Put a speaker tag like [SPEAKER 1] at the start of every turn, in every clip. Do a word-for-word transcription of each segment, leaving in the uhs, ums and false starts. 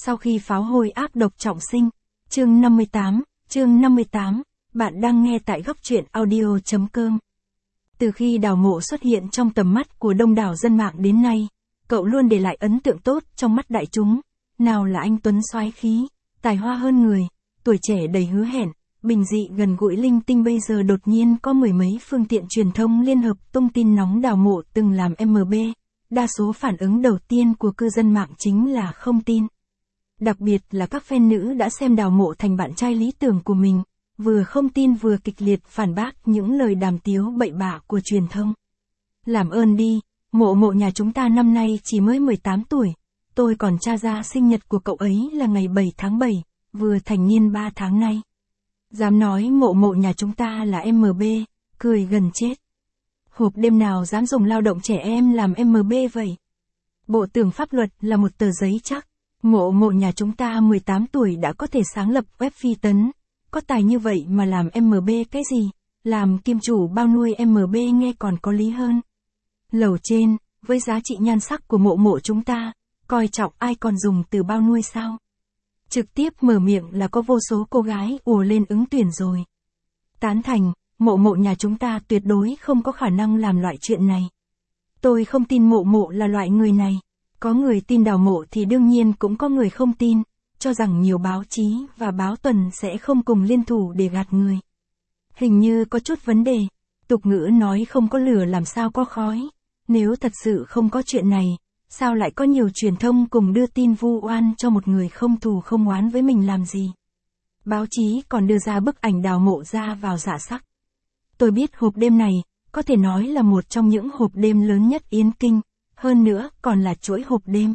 [SPEAKER 1] Sau khi pháo hôi ác độc trọng sinh. Chương năm mươi tám, chương năm mươi tám, bạn đang nghe tại góc truyện audio.com. Từ khi Đào Mộ xuất hiện trong tầm mắt của đông đảo dân mạng đến nay, cậu luôn để lại ấn tượng tốt trong mắt đại chúng. Nào là anh tuấn soái khí, tài hoa hơn người, tuổi trẻ đầy hứa hẹn, bình dị gần gũi linh tinh, bây giờ đột nhiên có mười mấy phương tiện truyền thông liên hợp tung tin nóng Đào Mộ từng làm em bê. Đa số phản ứng đầu tiên của cư dân mạng chính là không tin. Đặc biệt là các fan nữ đã xem Đào Mộ thành bạn trai lý tưởng của mình, vừa không tin vừa kịch liệt phản bác những lời đàm tiếu bậy bạ của truyền thông. Làm ơn đi, Mộ Mộ nhà chúng ta năm nay chỉ mới mười tám tuổi, tôi còn tra ra sinh nhật của cậu ấy là ngày bảy tháng bảy, vừa thành niên ba tháng nay. Dám nói Mộ Mộ nhà chúng ta là em bê, cười gần chết. Hộp đêm nào dám dùng lao động trẻ em làm em bê vậy? Bộ tưởng pháp luật là một tờ giấy chắc. Mộ Mộ nhà chúng ta mười tám tuổi đã có thể sáng lập web phi tấn. Có tài như vậy mà làm em bê cái gì? Làm kim chủ bao nuôi em bê nghe còn có lý hơn. Lầu trên, với giá trị nhan sắc của Mộ Mộ chúng ta, coi trọng ai còn dùng từ bao nuôi sao? Trực tiếp mở miệng là có vô số cô gái ùa lên ứng tuyển rồi. Tán thành, Mộ Mộ nhà chúng ta tuyệt đối không có khả năng làm loại chuyện này. Tôi không tin Mộ Mộ là loại người này. Có người tin Đào Mộ thì đương nhiên cũng có người không tin, cho rằng nhiều báo chí và báo tuần sẽ không cùng liên thủ để gạt người. Hình như có chút vấn đề, tục ngữ nói không có lửa làm sao có khói. Nếu thật sự không có chuyện này, sao lại có nhiều truyền thông cùng đưa tin vu oan cho một người không thù không oán với mình làm gì? Báo chí còn đưa ra bức ảnh Đào Mộ ra vào dạ sắc. Tôi biết hộp đêm này, có thể nói là một trong những hộp đêm lớn nhất Yên Kinh, hơn nữa còn là chuỗi hộp đêm.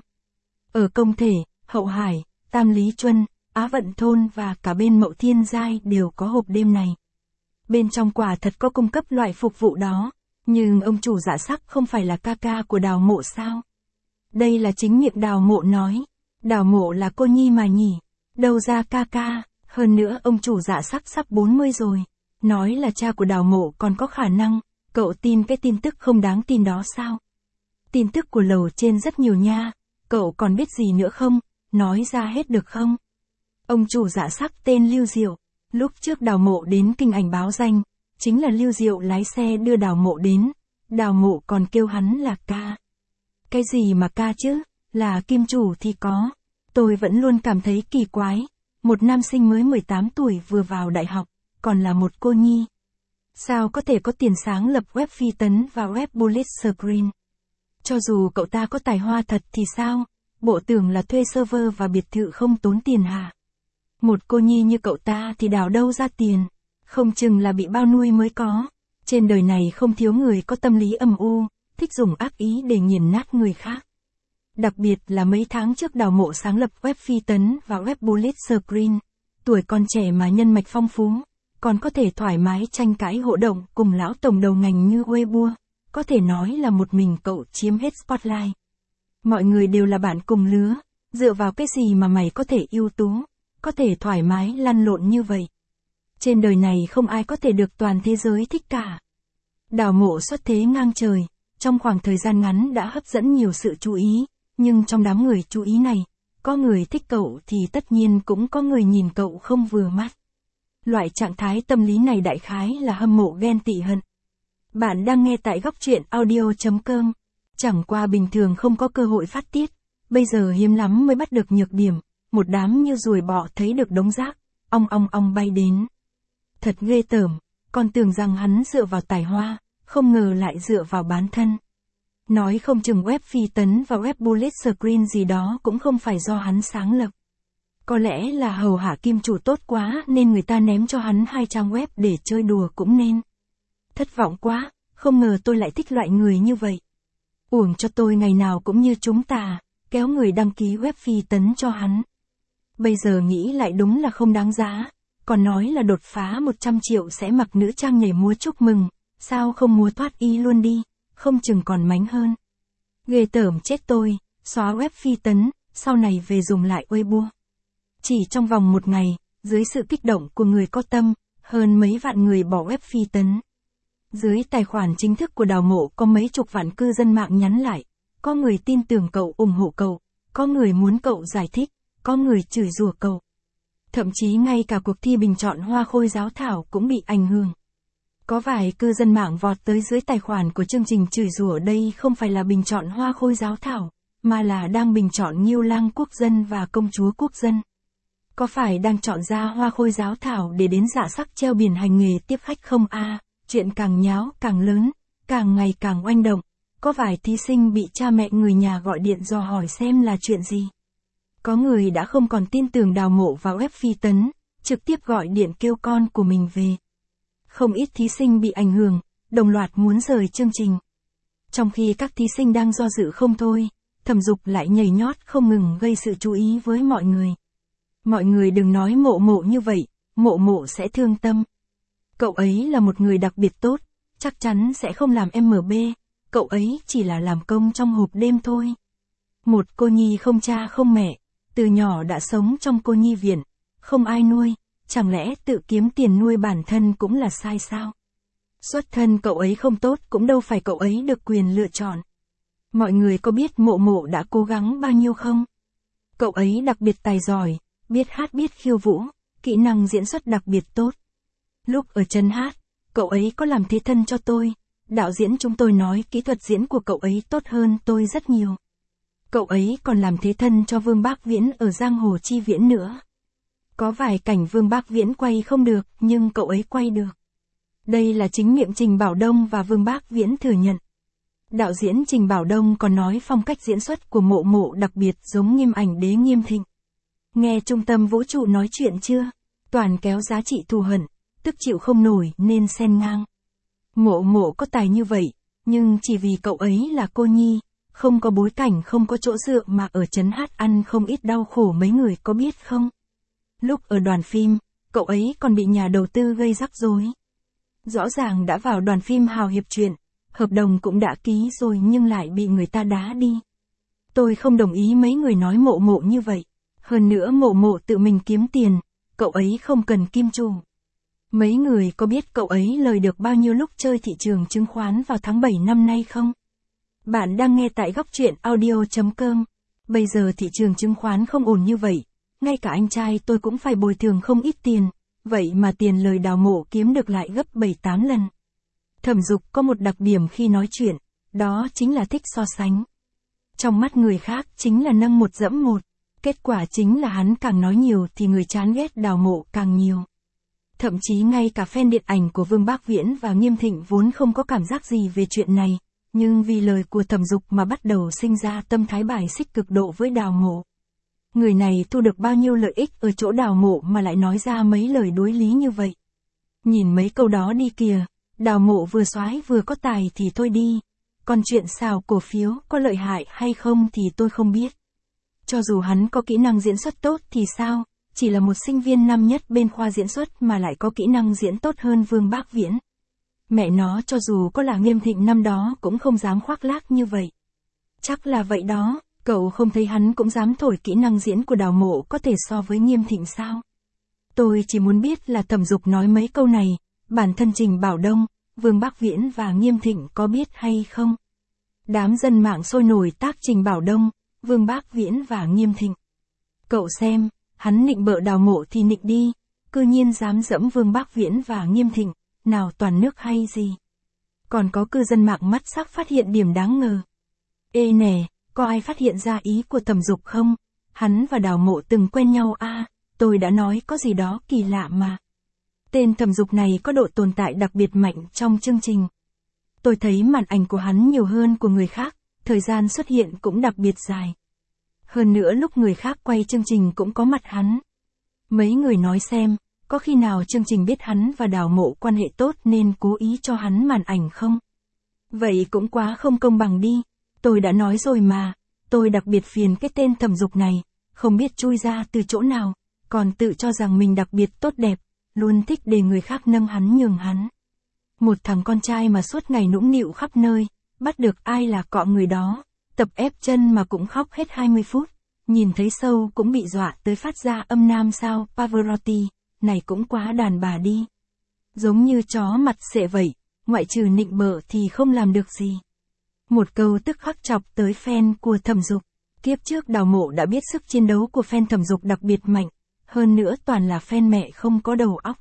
[SPEAKER 1] Ở Công Thể, Hậu Hải, Tam Lý Chuân, Á Vận Thôn và cả bên Mậu Thiên Giai đều có hộp đêm này. Bên trong quả thật có cung cấp loại phục vụ đó, nhưng ông chủ dạ sắc không phải là ca ca của Đào Mộ sao? Đây là chính miệng Đào Mộ nói, Đào Mộ là cô nhi mà nhỉ, đâu ra ca ca, hơn nữa ông chủ dạ sắc sắp bốn mươi rồi, nói là cha của Đào Mộ còn có khả năng, cậu tin cái tin tức không đáng tin đó sao? Tin tức của lầu trên rất nhiều nha, cậu còn biết gì nữa không, nói ra hết được không? Ông chủ dạ sắc tên Lưu Diệu, lúc trước Đào Mộ đến Kinh Ảnh báo danh, chính là Lưu Diệu lái xe đưa Đào Mộ đến, Đào Mộ còn kêu hắn là ca. Cái gì mà ca chứ, là kim chủ thì có. Tôi vẫn luôn cảm thấy kỳ quái, một nam sinh mới mười tám tuổi vừa vào đại học, còn là một cô nhi. Sao có thể có tiền sáng lập web phi tấn và web bullet screen? Cho dù cậu ta có tài hoa thật thì sao, bộ tưởng là thuê server và biệt thự không tốn tiền hả? Một cô nhi như cậu ta thì đào đâu ra tiền, không chừng là bị bao nuôi mới có. Trên đời này không thiếu người có tâm lý âm u, thích dùng ác ý để nghiền nát người khác. Đặc biệt là mấy tháng trước Đào Mộ sáng lập web phi tấn và web bullet screen, tuổi còn trẻ mà nhân mạch phong phú, còn có thể thoải mái tranh cãi hỗ động cùng lão tổng đầu ngành như Weibo. Có thể nói là một mình cậu chiếm hết spotlight. Mọi người đều là bạn cùng lứa, dựa vào cái gì mà mày có thể ưu tú, có thể thoải mái lăn lộn như vậy? Trên đời này không ai có thể được toàn thế giới thích cả. Đào Mộ xuất thế ngang trời, trong khoảng thời gian ngắn đã hấp dẫn nhiều sự chú ý, nhưng trong đám người chú ý này, có người thích cậu thì tất nhiên cũng có người nhìn cậu không vừa mắt. Loại trạng thái tâm lý này đại khái là hâm mộ ghen tị hận. Bạn đang nghe tại góc truyện audio.com. Chẳng qua bình thường không có cơ hội phát tiết, bây giờ hiếm lắm mới bắt được nhược điểm, một đám như ruồi bọ thấy được đống rác, ong ong ong bay đến. Thật ghê tởm, còn tưởng rằng hắn dựa vào tài hoa, không ngờ lại dựa vào bán thân. Nói không chừng web phi tấn và web bullet screen gì đó cũng không phải do hắn sáng lập. Có lẽ là hầu hạ kim chủ tốt quá nên người ta ném cho hắn hai trang web để chơi đùa cũng nên. Thất vọng quá, không ngờ tôi lại thích loại người như vậy. Uổng cho tôi ngày nào cũng như chúng ta, kéo người đăng ký web phi tấn cho hắn. Bây giờ nghĩ lại đúng là không đáng giá, còn nói là đột phá một trăm triệu sẽ mặc nữ trang nhảy múa chúc mừng, sao không múa thoát y luôn đi, không chừng còn mánh hơn. Ghê tởm chết tôi, xóa web phi tấn, sau này về dùng lại Weibo. Chỉ trong vòng một ngày, dưới sự kích động của người có tâm, hơn mấy vạn người bỏ web phi tấn. Dưới tài khoản chính thức của Đào Mộ có mấy chục vạn cư dân mạng nhắn lại, có người tin tưởng cậu ủng hộ cậu, có người muốn cậu giải thích, có người chửi rủa cậu. Thậm chí ngay cả cuộc thi bình chọn hoa khôi giáo thảo cũng bị ảnh hưởng. Có vài cư dân mạng vọt tới dưới tài khoản của chương trình chửi rủa đây không phải là bình chọn hoa khôi giáo thảo, mà là đang bình chọn Ngưu Lang quốc dân và công chúa quốc dân. Có phải đang chọn ra hoa khôi giáo thảo để đến dạ sắc treo biển hành nghề tiếp khách không a? À, chuyện càng nháo càng lớn, càng ngày càng oanh động. Có vài thí sinh bị cha mẹ người nhà gọi điện dò hỏi xem là chuyện gì. Có người đã không còn tin tưởng Đào Mộ vào web phi tấn, trực tiếp gọi điện kêu con của mình về. Không ít thí sinh bị ảnh hưởng, đồng loạt muốn rời chương trình. Trong khi các thí sinh đang do dự không thôi, Thẩm Dục lại nhảy nhót không ngừng gây sự chú ý với mọi người. Mọi người đừng nói Mộ Mộ như vậy, Mộ Mộ sẽ thương tâm. Cậu ấy là một người đặc biệt tốt, chắc chắn sẽ không làm em bê, cậu ấy chỉ là làm công trong hộp đêm thôi. Một cô nhi không cha không mẹ, từ nhỏ đã sống trong cô nhi viện, không ai nuôi, chẳng lẽ tự kiếm tiền nuôi bản thân cũng là sai sao? Xuất thân cậu ấy không tốt cũng đâu phải cậu ấy được quyền lựa chọn. Mọi người có biết Mộ Mộ đã cố gắng bao nhiêu không? Cậu ấy đặc biệt tài giỏi, biết hát biết khiêu vũ, kỹ năng diễn xuất đặc biệt tốt. Lúc ở chân hát, cậu ấy có làm thế thân cho tôi, đạo diễn chúng tôi nói kỹ thuật diễn của cậu ấy tốt hơn tôi rất nhiều. Cậu ấy còn làm thế thân cho Vương Bác Viễn ở Giang Hồ Chi Viễn nữa. Có vài cảnh Vương Bác Viễn quay không được, nhưng cậu ấy quay được. Đây là chính miệng Trình Bảo Đông và Vương Bác Viễn thừa nhận. Đạo diễn Trình Bảo Đông còn nói phong cách diễn xuất của Mộ Mộ đặc biệt giống Nghiêm Ảnh Đế Nghiêm Thịnh. Nghe trung tâm vũ trụ nói chuyện chưa? Toàn kéo giá trị thù hận, tức chịu không nổi nên xen ngang. Mộ Mộ có tài như vậy, nhưng chỉ vì cậu ấy là cô nhi, không có bối cảnh không có chỗ dựa mà ở trấn hát ăn không ít đau khổ mấy người có biết không? Lúc ở đoàn phim, cậu ấy còn bị nhà đầu tư gây rắc rối. Rõ ràng đã vào đoàn phim hào hiệp truyện, hợp đồng cũng đã ký rồi nhưng lại bị người ta đá đi. Tôi không đồng ý mấy người nói Mộ Mộ như vậy. Hơn nữa Mộ Mộ tự mình kiếm tiền, cậu ấy không cần kim chủ. Mấy người có biết cậu ấy lời được bao nhiêu lúc chơi thị trường chứng khoán vào tháng bảy năm nay không? Bạn đang nghe tại góc truyện audio chấm com. Bây giờ thị trường chứng khoán không ổn như vậy, ngay cả anh trai tôi cũng phải bồi thường không ít tiền, vậy mà tiền lời Đào Mộ kiếm được lại gấp bảy tám lần. Thẩm Dục có một đặc điểm khi nói chuyện, đó chính là thích so sánh. Trong mắt người khác chính là nâng một dẫm một, kết quả chính là hắn càng nói nhiều thì người chán ghét Đào Mộ càng nhiều. Thậm chí ngay cả fan điện ảnh của Vương Bác Viễn và Nghiêm Thịnh vốn không có cảm giác gì về chuyện này, nhưng vì lời của Thẩm Dục mà bắt đầu sinh ra tâm thái bài xích cực độ với Đào Mộ. Người này thu được bao nhiêu lợi ích ở chỗ Đào Mộ mà lại nói ra mấy lời đối lý như vậy. Nhìn mấy câu đó đi kìa, Đào Mộ vừa soái vừa có tài thì thôi đi, còn chuyện xào cổ phiếu có lợi hại hay không thì tôi không biết. Cho dù hắn có kỹ năng diễn xuất tốt thì sao, chỉ là một sinh viên năm nhất bên khoa diễn xuất mà lại có kỹ năng diễn tốt hơn Vương Bác Viễn. Mẹ nó cho dù có là Nghiêm Thịnh năm đó cũng không dám khoác lác như vậy. Chắc là vậy đó, cậu không thấy hắn cũng dám thổi kỹ năng diễn của Đào Mộ có thể so với Nghiêm Thịnh sao? Tôi chỉ muốn biết là Thẩm Dục nói mấy câu này, bản thân Trình Bảo Đông, Vương Bác Viễn và Nghiêm Thịnh có biết hay không? Đám dân mạng sôi nổi tác Trình Bảo Đông, Vương Bác Viễn và Nghiêm Thịnh. Cậu xem, hắn nịnh bợ Đào Mộ thì nịnh đi, cư nhiên dám dẫm Vương Bác Viễn và Nghiêm Thịnh, nào toàn nước hay gì. Còn có cư dân mạng mắt sắc phát hiện điểm đáng ngờ. Ê nè, có ai phát hiện ra ý của Thẩm Dục không? Hắn và Đào Mộ từng quen nhau à, tôi đã nói có gì đó kỳ lạ mà. Tên Thẩm Dục này có độ tồn tại đặc biệt mạnh trong chương trình. Tôi thấy màn ảnh của hắn nhiều hơn của người khác, thời gian xuất hiện cũng đặc biệt dài. Hơn nữa lúc người khác quay chương trình cũng có mặt hắn. Mấy người nói xem, có khi nào chương trình biết hắn và Đào Mộ quan hệ tốt nên cố ý cho hắn màn ảnh không? Vậy cũng quá không công bằng đi. Tôi đã nói rồi mà, tôi đặc biệt phiền cái tên Thẩm Dục này, không biết chui ra từ chỗ nào, còn tự cho rằng mình đặc biệt tốt đẹp, luôn thích để người khác nâng hắn nhường hắn. Một thằng con trai mà suốt ngày nũng nịu khắp nơi, bắt được ai là cọ người đó, tập ép chân mà cũng khóc hết hai mươi phút, nhìn thấy sâu cũng bị dọa tới phát ra âm nam sao, Pavarotti, này cũng quá đàn bà đi. Giống như chó mặt xệ vậy, ngoại trừ nịnh bợ thì không làm được gì. Một câu tức khắc chọc tới fan của Thẩm Dục. Kiếp trước Đào Mộ đã biết sức chiến đấu của fan Thẩm Dục đặc biệt mạnh, hơn nữa toàn là fan mẹ không có đầu óc.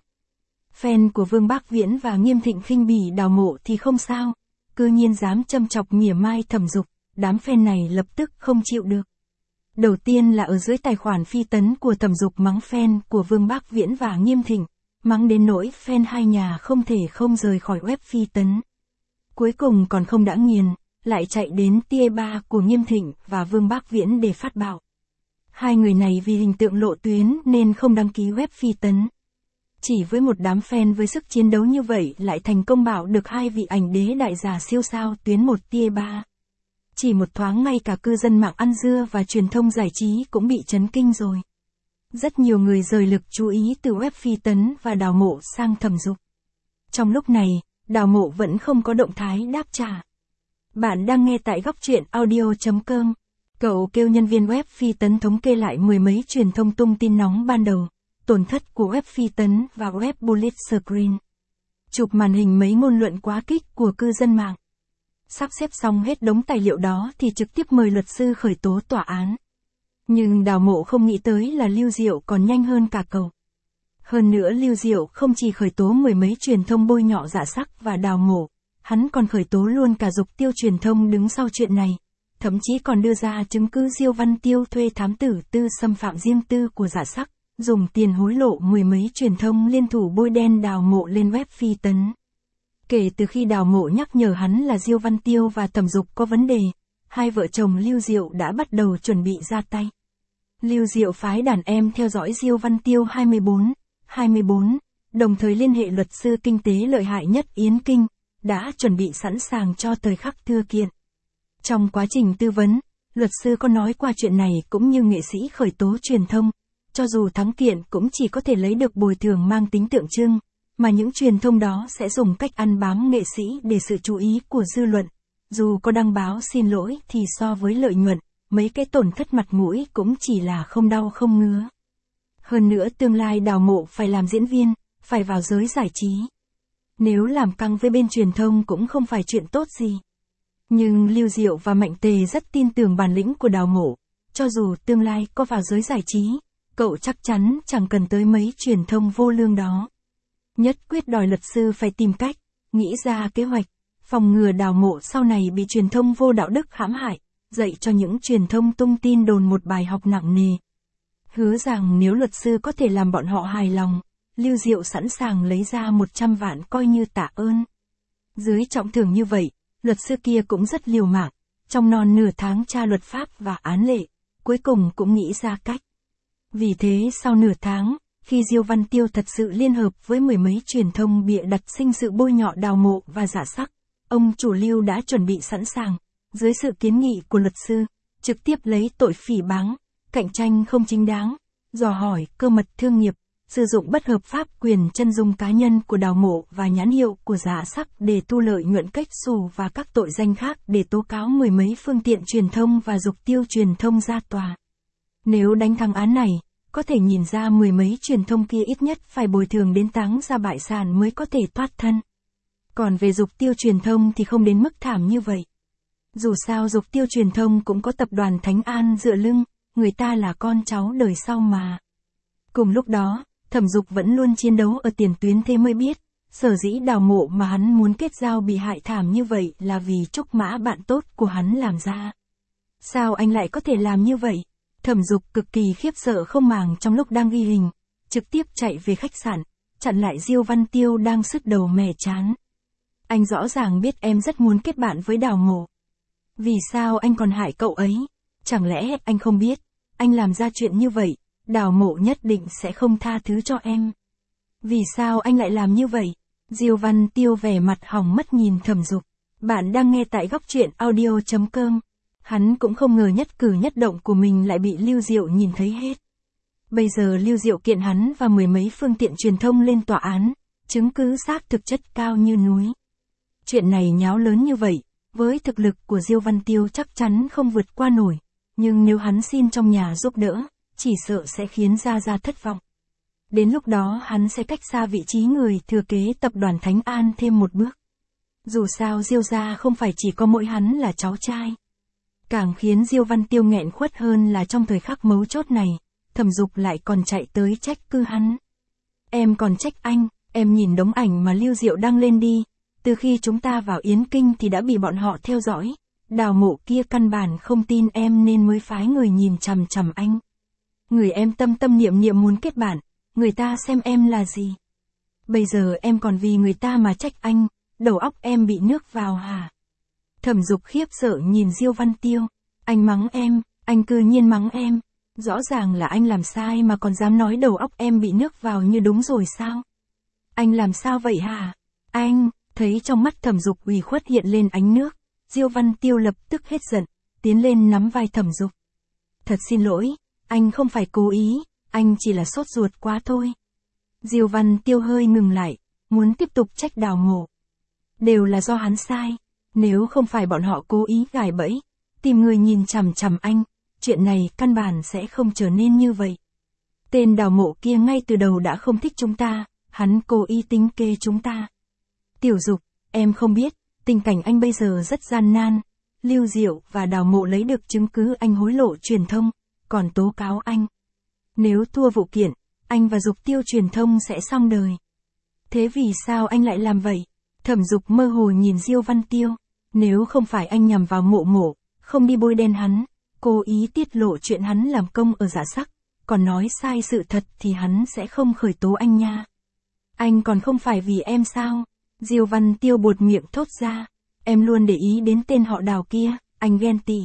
[SPEAKER 1] Fan của Vương Bác Viễn và Nghiêm Thịnh khinh bỉ Đào Mộ thì không sao, cư nhiên dám châm chọc mỉa mai Thẩm Dục, đám fan này lập tức không chịu được. Đầu tiên là ở dưới tài khoản Phi Tấn của Thẩm Dục mắng fan của Vương Bác Viễn và Nghiêm Thịnh, mắng đến nỗi fan hai nhà không thể không rời khỏi web Phi Tấn. Cuối cùng còn không đã nghiền, lại chạy đến tier ba của Nghiêm Thịnh và Vương Bác Viễn để phát bạo. Hai người này vì hình tượng lộ tuyến nên không đăng ký web Phi Tấn. Chỉ với một đám fan với sức chiến đấu như vậy lại thành công bạo được hai vị ảnh đế đại giả siêu sao tuyến một tier ba. Chỉ một thoáng ngay cả cư dân mạng ăn dưa và truyền thông giải trí cũng bị chấn kinh rồi. Rất nhiều người rời lực chú ý từ web Phi Tấn và Đào Mộ sang Thẩm Dục. Trong lúc này, Đào Mộ vẫn không có động thái đáp trả. Bạn đang nghe tại góc truyện audio chấm com. Cậu kêu nhân viên web Phi Tấn thống kê lại mười mấy truyền thông tung tin nóng ban đầu, tổn thất của web Phi Tấn và web Bullet Screen. Chụp màn hình mấy ngôn luận quá kích của cư dân mạng. Sắp xếp xong hết đống tài liệu đó thì trực tiếp mời luật sư khởi tố tòa án. Nhưng Đào Mộ không nghĩ tới là Lưu Diệu còn nhanh hơn cả cậu. Hơn nữa Lưu Diệu không chỉ khởi tố mười mấy truyền thông bôi nhọ Dạ Sắc và Đào Mộ, hắn còn khởi tố luôn cả Dục Tiêu truyền thông đứng sau chuyện này. Thậm chí còn đưa ra chứng cứ Diêu Văn Tiêu thuê thám tử tư xâm phạm riêng tư của Dạ Sắc, dùng tiền hối lộ mười mấy truyền thông liên thủ bôi đen Đào Mộ lên web Phi Tấn. Kể từ khi Đào Mộ nhắc nhở hắn là Diêu Văn Tiêu và Thẩm Dục có vấn đề, hai vợ chồng Lưu Diệu đã bắt đầu chuẩn bị ra tay. Lưu Diệu phái đàn em theo dõi Diêu Văn Tiêu hai mươi bốn, hai mươi bốn, đồng thời liên hệ luật sư kinh tế lợi hại nhất Yến Kinh, đã chuẩn bị sẵn sàng cho thời khắc thưa kiện. Trong quá trình tư vấn, luật sư có nói qua chuyện này cũng như nghệ sĩ khởi tố truyền thông, cho dù thắng kiện cũng chỉ có thể lấy được bồi thường mang tính tượng trưng, mà những truyền thông đó sẽ dùng cách ăn bám nghệ sĩ để sự chú ý của dư luận. Dù có đăng báo xin lỗi thì so với lợi nhuận, mấy cái tổn thất mặt mũi cũng chỉ là không đau không ngứa. Hơn nữa tương lai Đào Mộ phải làm diễn viên, phải vào giới giải trí. Nếu làm căng với bên truyền thông cũng không phải chuyện tốt gì. Nhưng Lưu Diệu và Mạnh Tề rất tin tưởng bản lĩnh của Đào Mộ, cho dù tương lai có vào giới giải trí, cậu chắc chắn chẳng cần tới mấy truyền thông vô lương đó. Nhất quyết đòi luật sư phải tìm cách, nghĩ ra kế hoạch, phòng ngừa Đào Mộ sau này bị truyền thông vô đạo đức hãm hại, dạy cho những truyền thông tung tin đồn một bài học nặng nề. Hứa rằng nếu luật sư có thể làm bọn họ hài lòng, Lưu Diệu sẵn sàng lấy ra một trăm vạn coi như tạ ơn. Dưới trọng thưởng như vậy, luật sư kia cũng rất liều mạng, trong non nửa tháng tra luật pháp và án lệ, cuối cùng cũng nghĩ ra cách. Vì thế sau nửa tháng, khi Diêu Văn Tiêu thật sự liên hợp với mười mấy truyền thông bịa đặt sinh sự bôi nhọ Đào Mộ và Dạ Sắc, ông chủ Lưu đã chuẩn bị sẵn sàng, dưới sự kiến nghị của luật sư, trực tiếp lấy tội phỉ báng, cạnh tranh không chính đáng, dò hỏi cơ mật thương nghiệp, sử dụng bất hợp pháp quyền chân dung cá nhân của Đào Mộ và nhãn hiệu của Dạ Sắc để thu lợi nhuận cách xù và các tội danh khác để tố cáo mười mấy phương tiện truyền thông và Dục Tiêu truyền thông ra tòa. Nếu đánh thắng án này, có thể nhìn ra mười mấy truyền thông kia ít nhất phải bồi thường đến táng ra bại sản mới có thể thoát thân. Còn về Dục Tiêu truyền thông thì không đến mức thảm như vậy. Dù sao Dục Tiêu truyền thông cũng có tập đoàn Thánh An dựa lưng, người ta là con cháu đời sau mà. Cùng lúc đó, Thẩm Dục vẫn luôn chiến đấu ở tiền tuyến thế mới biết, sở dĩ Đào Mộ mà hắn muốn kết giao bị hại thảm như vậy là vì Trúc Mã bạn tốt của hắn làm ra. Sao anh lại có thể làm như vậy? Thẩm Dục cực kỳ khiếp sợ không màng trong lúc đang ghi hình, trực tiếp chạy về khách sạn, chặn lại Diêu Văn Tiêu đang sứt đầu mẻ chán. Anh rõ ràng biết em rất muốn kết bạn với Đào Mộ. Vì sao anh còn hại cậu ấy? Chẳng lẽ anh không biết, anh làm ra chuyện như vậy, Đào Mộ nhất định sẽ không tha thứ cho em. Vì sao anh lại làm như vậy? Diêu Văn Tiêu vẻ mặt hỏng mất nhìn Thẩm Dục. Bạn đang nghe tại góc truyện audio chấm com. Hắn cũng không ngờ nhất cử nhất động của mình lại bị Lưu Diệu nhìn thấy hết. Bây giờ Lưu Diệu kiện hắn và mười mấy phương tiện truyền thông lên tòa án, chứng cứ xác thực chất cao như núi. Chuyện này nháo lớn như vậy, với thực lực của Diêu Văn Tiêu chắc chắn không vượt qua nổi, nhưng nếu hắn xin trong nhà giúp đỡ, chỉ sợ sẽ khiến Gia Gia thất vọng. Đến lúc đó hắn sẽ cách xa vị trí người thừa kế tập đoàn Thánh An thêm một bước. Dù sao Diêu gia không phải chỉ có mỗi hắn là cháu trai. Càng khiến Diêu Văn Tiêu nghẹn khuất hơn là trong thời khắc mấu chốt này, Thẩm Dục lại còn chạy tới trách cứ hắn. Em còn trách anh, em nhìn đống ảnh mà Lưu Diệu đăng lên đi, từ khi chúng ta vào Yến Kinh thì đã bị bọn họ theo dõi, Đào Mộ kia căn bản không tin em nên mới phái người nhìn chằm chằm anh. Người em tâm tâm niệm niệm muốn kết bạn, người ta xem em là gì? Bây giờ em còn vì người ta mà trách anh, đầu óc em bị nước vào hả? Thẩm Dục khiếp sợ nhìn Diêu Văn Tiêu, anh mắng em, anh cư nhiên mắng em, rõ ràng là anh làm sai mà còn dám nói đầu óc em bị nước vào như đúng rồi sao? Anh làm sao vậy hả? Anh, thấy trong mắt Thẩm Dục ủy khuất hiện lên ánh nước, Diêu Văn Tiêu lập tức hết giận, tiến lên nắm vai Thẩm Dục. Thật xin lỗi, anh không phải cố ý, anh chỉ là sốt ruột quá thôi. Diêu Văn Tiêu hơi ngừng lại, muốn tiếp tục trách Đào Mộ. Đều là do hắn sai, nếu không phải bọn họ cố ý gài bẫy, tìm người nhìn chằm chằm anh, chuyện này căn bản sẽ không trở nên như vậy. Tên Đào Mộ kia ngay từ đầu đã không thích chúng ta, hắn cố ý tính kê chúng ta. Tiểu Dục, em không biết, tình cảnh anh bây giờ rất gian nan, Lưu Diệu và Đào Mộ lấy được chứng cứ anh hối lộ truyền thông, còn tố cáo anh. Nếu thua vụ kiện, anh và Dục Tiêu truyền thông sẽ xong đời. Thế vì sao anh lại làm vậy? Thẩm Dục mơ hồ nhìn Diêu Văn Tiêu, nếu không phải anh nhằm vào Mộ Mộ, không đi bôi đen hắn, cố ý tiết lộ chuyện hắn làm công ở Dạ Sắc, còn nói sai sự thật thì hắn sẽ không khởi tố anh nha. Anh còn không phải vì em sao? Diêu Văn Tiêu buột miệng thốt ra, em luôn để ý đến tên họ Đào kia, anh ghen tị.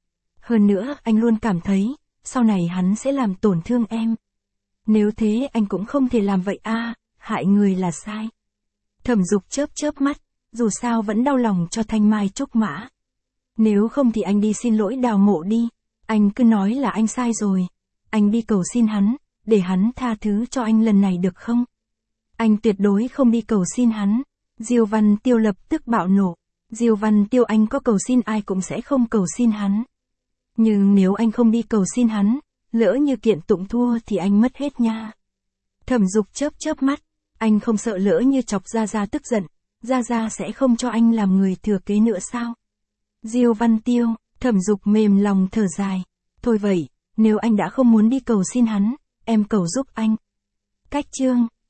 [SPEAKER 1] Hơn nữa anh luôn cảm thấy, sau này hắn sẽ làm tổn thương em. Nếu thế anh cũng không thể làm vậy a, hại người là sai. Thẩm Dục chớp chớp mắt, dù sao vẫn đau lòng cho Thanh Mai Trúc Mã. Nếu không thì anh đi xin lỗi Đào Mộ đi, anh cứ nói là anh sai rồi. Anh đi cầu xin hắn, để hắn tha thứ cho anh lần này được không? Anh tuyệt đối không đi cầu xin hắn. Diêu Văn Tiêu lập tức bạo nộ. Diêu Văn Tiêu, anh có cầu xin ai cũng sẽ không cầu xin hắn. Nhưng nếu anh không đi cầu xin hắn, lỡ như kiện tụng thua thì anh mất hết nha. Thẩm Dục chớp chớp mắt, anh không sợ lỡ như chọc Gia Gia tức giận, Gia Gia sẽ không cho anh làm người thừa kế nữa sao? Diêu Văn Tiêu, Thẩm Dục mềm lòng thở dài. Thôi vậy, nếu anh đã không muốn đi cầu xin hắn, em cầu giúp anh. Cách chương